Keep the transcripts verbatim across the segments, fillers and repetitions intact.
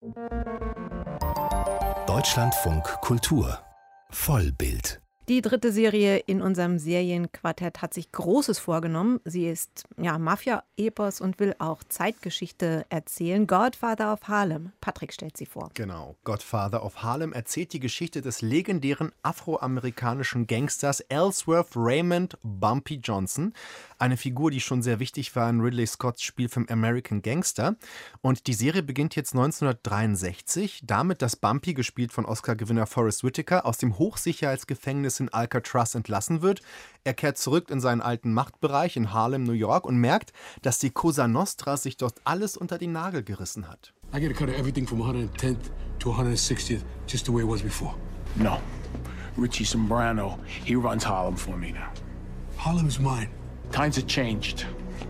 Deutschlandfunk Kultur Vollbild. Die dritte Serie in unserem Serienquartett hat sich Großes vorgenommen. Sie ist ja Mafia-Epos und will auch Zeitgeschichte erzählen. Godfather of Harlem. Patrick stellt sie vor. Genau. Godfather of Harlem erzählt die Geschichte des legendären afroamerikanischen Gangsters Ellsworth Raymond Bumpy Johnson. Eine Figur, die schon sehr wichtig war in Ridley Scotts Spielfilm American Gangster. Und die Serie beginnt jetzt neunzehnhundertdreiundsechzig, damit, dass Bumpy, gespielt von Oscar-Gewinner Forest Whitaker, aus dem Hochsicherheitsgefängnis in Alcatraz entlassen wird. Er kehrt zurück in seinen alten Machtbereich in Harlem, New York und merkt, dass die Cosa Nostra sich dort alles unter den Nagel gerissen hat. I gotta cut everything from one hundred tenth to one hundred sixtieth, just the way it was before. No. Richie Sombrano, he runs Harlem for me now. Harlem is mine. Times have changed.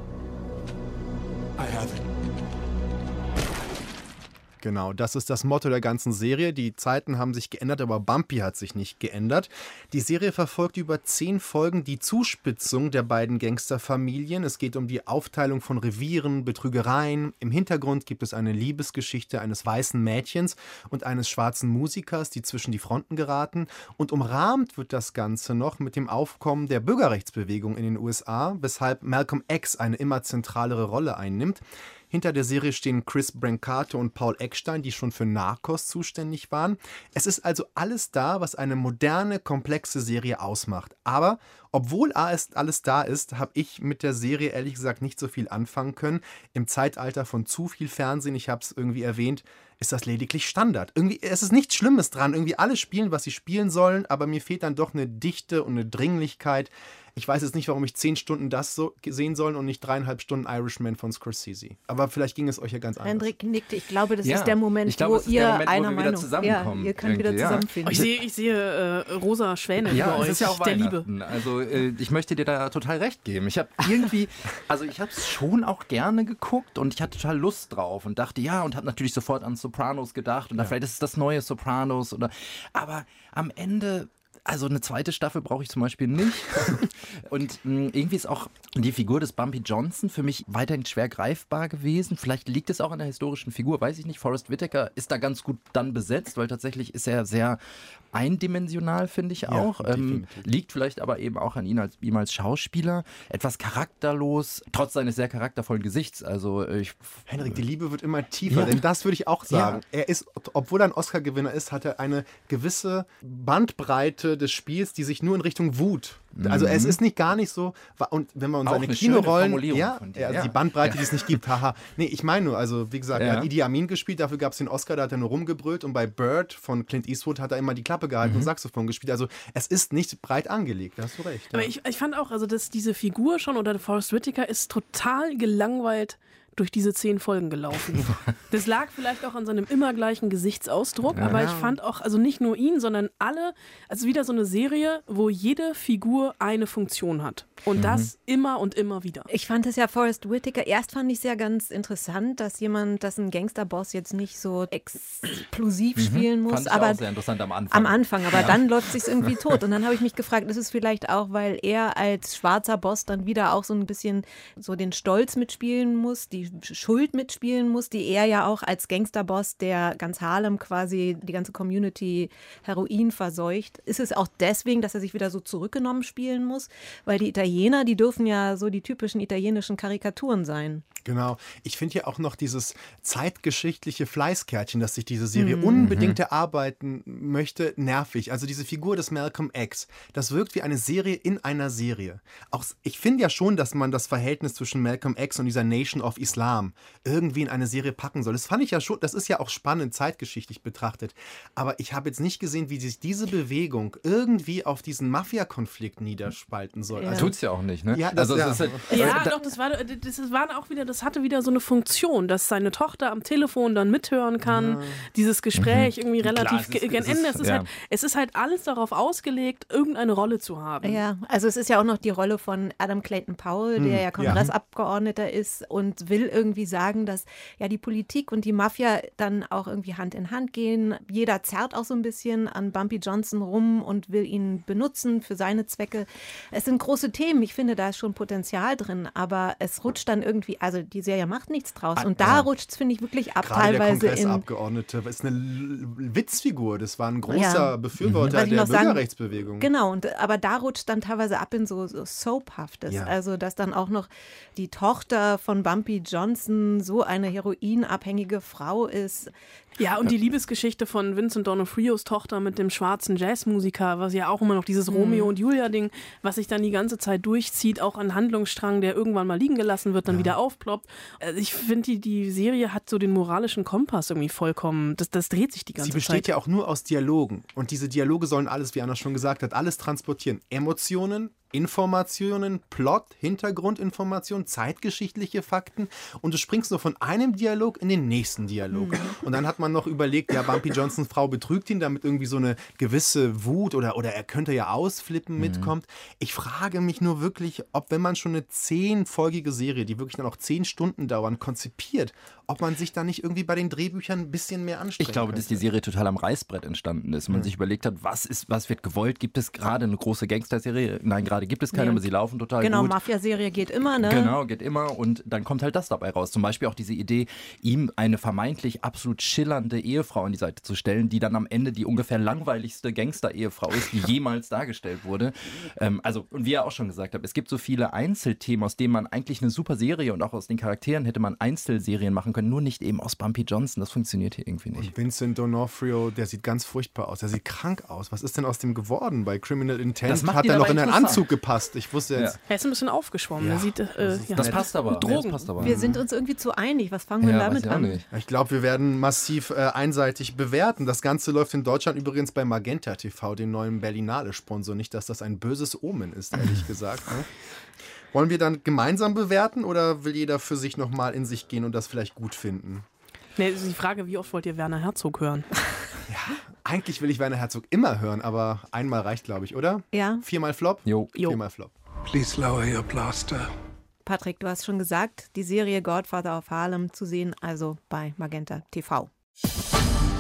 I have it. Genau, das ist das Motto der ganzen Serie. Die Zeiten haben sich geändert, aber Bumpy hat sich nicht geändert. Die Serie verfolgt über zehn Folgen die Zuspitzung der beiden Gangsterfamilien. Es geht um die Aufteilung von Revieren, Betrügereien. Im Hintergrund gibt es eine Liebesgeschichte eines weißen Mädchens und eines schwarzen Musikers, die zwischen die Fronten geraten. Und umrahmt wird das Ganze noch mit dem Aufkommen der Bürgerrechtsbewegung in den U S A, weshalb Malcolm X eine immer zentralere Rolle einnimmt. Hinter der Serie stehen Chris Brancato und Paul Eckstein, die schon für Narcos zuständig waren. Es ist also alles da, was eine moderne, komplexe Serie ausmacht. Aber obwohl alles da ist, habe ich mit der Serie ehrlich gesagt nicht so viel anfangen können. Im Zeitalter von zu viel Fernsehen, ich habe es irgendwie erwähnt, ist das lediglich Standard. Irgendwie, es ist nichts Schlimmes dran. Irgendwie alle spielen, was sie spielen sollen, aber mir fehlt dann doch eine Dichte und eine Dringlichkeit. Ich weiß jetzt nicht, warum ich zehn Stunden das so sehen soll und nicht dreieinhalb Stunden Irishman von Scorsese. Aber vielleicht ging es euch ja ganz anders. Hendrik nickte. Ich glaube, das ja, ist der Moment, glaube, wo ist ihr der Moment, einer wo wir Meinung wieder zusammenkommen. Ja, ihr könnt wieder zusammenfinden. Ich sehe, ich sehe äh, rosa Schwäne ja, über euch, es ist ja auch der Liebe. Weihnachten. Also äh, ich möchte dir da total recht geben. Ich habe irgendwie, also ich habe es schon auch gerne geguckt und ich hatte total Lust drauf und dachte, ja, und habe natürlich sofort an Sopranos gedacht und ja. vielleicht ist es das neue Sopranos oder, aber am Ende... Also eine zweite Staffel brauche ich zum Beispiel nicht. Und mh, irgendwie ist auch die Figur des Bumpy Johnson für mich weiterhin schwer greifbar gewesen. Vielleicht liegt es auch an der historischen Figur, weiß ich nicht. Forest Whitaker ist da ganz gut dann besetzt, weil tatsächlich ist er sehr eindimensional, finde ich auch. Ja, ähm, liegt vielleicht aber eben auch an ihm als, ihm als Schauspieler. Etwas charakterlos, trotz seines sehr charaktervollen Gesichts. Also ich, Hendrik, die Liebe wird immer tiefer, ja. denn das würde ich auch sagen. Ja. Er ist, obwohl er ein Oscar-Gewinner ist, hat er eine gewisse Bandbreite des Spiels, die sich nur in Richtung Wut. Also es ist nicht gar nicht so, und wenn wir uns auch seine eine Kinorollen, schöne ja, von dir, also ja. die Bandbreite, ja. die es nicht gibt, haha. Nee, ich meine nur, also wie gesagt, ja. er hat Idi Amin gespielt, dafür gab es den Oscar, da hat er nur rumgebrüllt und bei Bird von Clint Eastwood hat er immer die Klappe gehalten mhm. und Saxophon gespielt. Also es ist nicht breit angelegt, da hast du recht. Ja. Aber ich, ich fand auch, also dass diese Figur schon oder Forest Whitaker ist total gelangweilt durch diese zehn Folgen gelaufen. Das lag vielleicht auch an seinem immer gleichen Gesichtsausdruck, ja. aber ich fand auch, also nicht nur ihn, sondern alle, also wieder so eine Serie, wo jede Figur eine Funktion hat. Und mhm. das immer und immer wieder. Ich fand es ja Forest Whitaker, erst fand ich es ja ganz interessant, dass jemand, dass ein Gangsterboss jetzt nicht so explosiv mhm. spielen muss. Fand ich aber auch sehr interessant am Anfang. Am Anfang, aber ja. dann läuft es sich irgendwie tot. Und dann habe ich mich gefragt, ist es vielleicht auch, weil er als schwarzer Boss dann wieder auch so ein bisschen so den Stolz mitspielen muss, die Schuld mitspielen muss, die er ja auch als Gangsterboss, der ganz Harlem quasi die ganze Community Heroin verseucht. Ist es auch deswegen, dass er sich wieder so zurückgenommen spielen muss? Weil die Italiener, die dürfen ja so die typischen italienischen Karikaturen sein. Genau. Ich finde ja auch noch dieses zeitgeschichtliche Fleißkärtchen, das sich diese Serie mhm. unbedingt erarbeiten möchte, nervig. Also diese Figur des Malcolm X, das wirkt wie eine Serie in einer Serie. Auch, ich finde ja schon, dass man das Verhältnis zwischen Malcolm X und dieser Nation of Islam irgendwie in eine Serie packen soll. Das fand ich ja schon, das ist ja auch spannend zeitgeschichtlich betrachtet. Aber ich habe jetzt nicht gesehen, wie sich diese Bewegung irgendwie auf diesen Mafia-Konflikt niederspalten soll. Ja. Also, tut's ja auch nicht, ne? Ja, das, also, ja. Das ist halt, ja, also, doch, das war, das war auch wieder, das hatte wieder so eine Funktion, dass seine Tochter am Telefon dann mithören kann, ja. dieses Gespräch mhm. irgendwie relativ Klar, gen Ende. Es ist, ja. halt, es ist halt alles darauf ausgelegt, irgendeine Rolle zu haben. Ja, also es ist ja auch noch die Rolle von Adam Clayton Powell, der ja Kongressabgeordneter ist und will will irgendwie sagen, dass ja die Politik und die Mafia dann auch irgendwie Hand in Hand gehen. Jeder zerrt auch so ein bisschen an Bumpy Johnson rum und will ihn benutzen für seine Zwecke. Es sind große Themen. Ich finde, da ist schon Potenzial drin, aber es rutscht dann irgendwie, also die Serie macht nichts draus. Und da ja. rutscht es, finde ich, wirklich ab. Gerade teilweise der Kongressabgeordnete ist eine Witzfigur. Das war ein großer ja. Befürworter mhm. der sagen, Bürgerrechtsbewegung. Genau, und, aber da rutscht dann teilweise ab in so, so Soaphaftes. Ja. Also, dass dann auch noch die Tochter von Bumpy Johnson so eine heroinabhängige Frau ist. Ja, und die Liebesgeschichte von Vincent D'Onofrios Tochter mit dem schwarzen Jazzmusiker, was ja auch immer noch dieses mhm. Romeo und Julia-Ding, was sich dann die ganze Zeit durchzieht, auch ein Handlungsstrang, der irgendwann mal liegen gelassen wird, dann ja. wieder aufploppt. Also ich finde, die, die Serie hat so den moralischen Kompass irgendwie vollkommen, das, das dreht sich die ganze Zeit. Sie besteht Zeit. ja auch nur aus Dialogen. Und diese Dialoge sollen alles, wie Anna schon gesagt hat, alles transportieren. Emotionen, Informationen, Plot, Hintergrundinformationen, zeitgeschichtliche Fakten und du springst nur von einem Dialog in den nächsten Dialog. Mhm. Und dann hat man noch überlegt, ja, Bumpy Johnsons Frau betrügt ihn, damit irgendwie so eine gewisse Wut oder, oder er könnte ja ausflippen mhm. mitkommt. Ich frage mich nur wirklich, ob wenn man schon eine zehnfolgige Serie, die wirklich dann auch zehn Stunden dauern, konzipiert, ob man sich da nicht irgendwie bei den Drehbüchern ein bisschen mehr anstrengt. Ich glaube, könnte. dass die Serie total am Reißbrett entstanden ist. Man mhm. sich überlegt hat, was ist, was wird gewollt? Gibt es gerade eine große Gangster-Serie? Nein, gerade gibt es keine, nee. aber sie laufen total genau, gut. Genau, Mafia-Serie geht immer, ne? Genau, geht immer und dann kommt halt das dabei raus. Zum Beispiel auch diese Idee, ihm eine vermeintlich absolut schillernde Ehefrau an die Seite zu stellen, die dann am Ende die ungefähr langweiligste Gangster-Ehefrau ist, die jemals dargestellt wurde. Ähm, also, und wie er auch schon gesagt hat, es gibt so viele Einzelthemen, aus denen man eigentlich eine super Serie und auch aus den Charakteren hätte man Einzelserien machen können, nur nicht eben aus Bumpy Johnson. Das funktioniert hier irgendwie nicht. Und Vincent D'Onofrio, der sieht ganz furchtbar aus. Der sieht krank aus. Was ist denn aus dem geworden? Bei Criminal Intent hat er noch in einen Anzug gepasst. Ich wusste jetzt. Ja. Er ist ein bisschen aufgeschwommen. Ja. Er sieht, äh, ja. Das passt aber. Drogen. Ja, das passt aber. Wir sind uns irgendwie zu einig. Was fangen wir ja, damit ich an? Nicht. Ich glaube, wir werden massiv äh, einseitig bewerten. Das Ganze läuft in Deutschland übrigens bei Magenta T V, dem neuen Berlinale-Sponsor. Nicht, dass das ein böses Omen ist, ehrlich gesagt. Ne? Wollen wir dann gemeinsam bewerten oder will jeder für sich nochmal in sich gehen und das vielleicht gut finden? Nee, das ist die Frage, wie oft wollt ihr Werner Herzog hören? Ja, eigentlich will ich Werner Herzog immer hören, aber einmal reicht, glaube ich, oder? Ja. Viermal Flop? Jo. Viermal Flop. Please lower your blaster. Patrick, du hast schon gesagt, die Serie Godfather of Harlem zu sehen, also bei Magenta T V.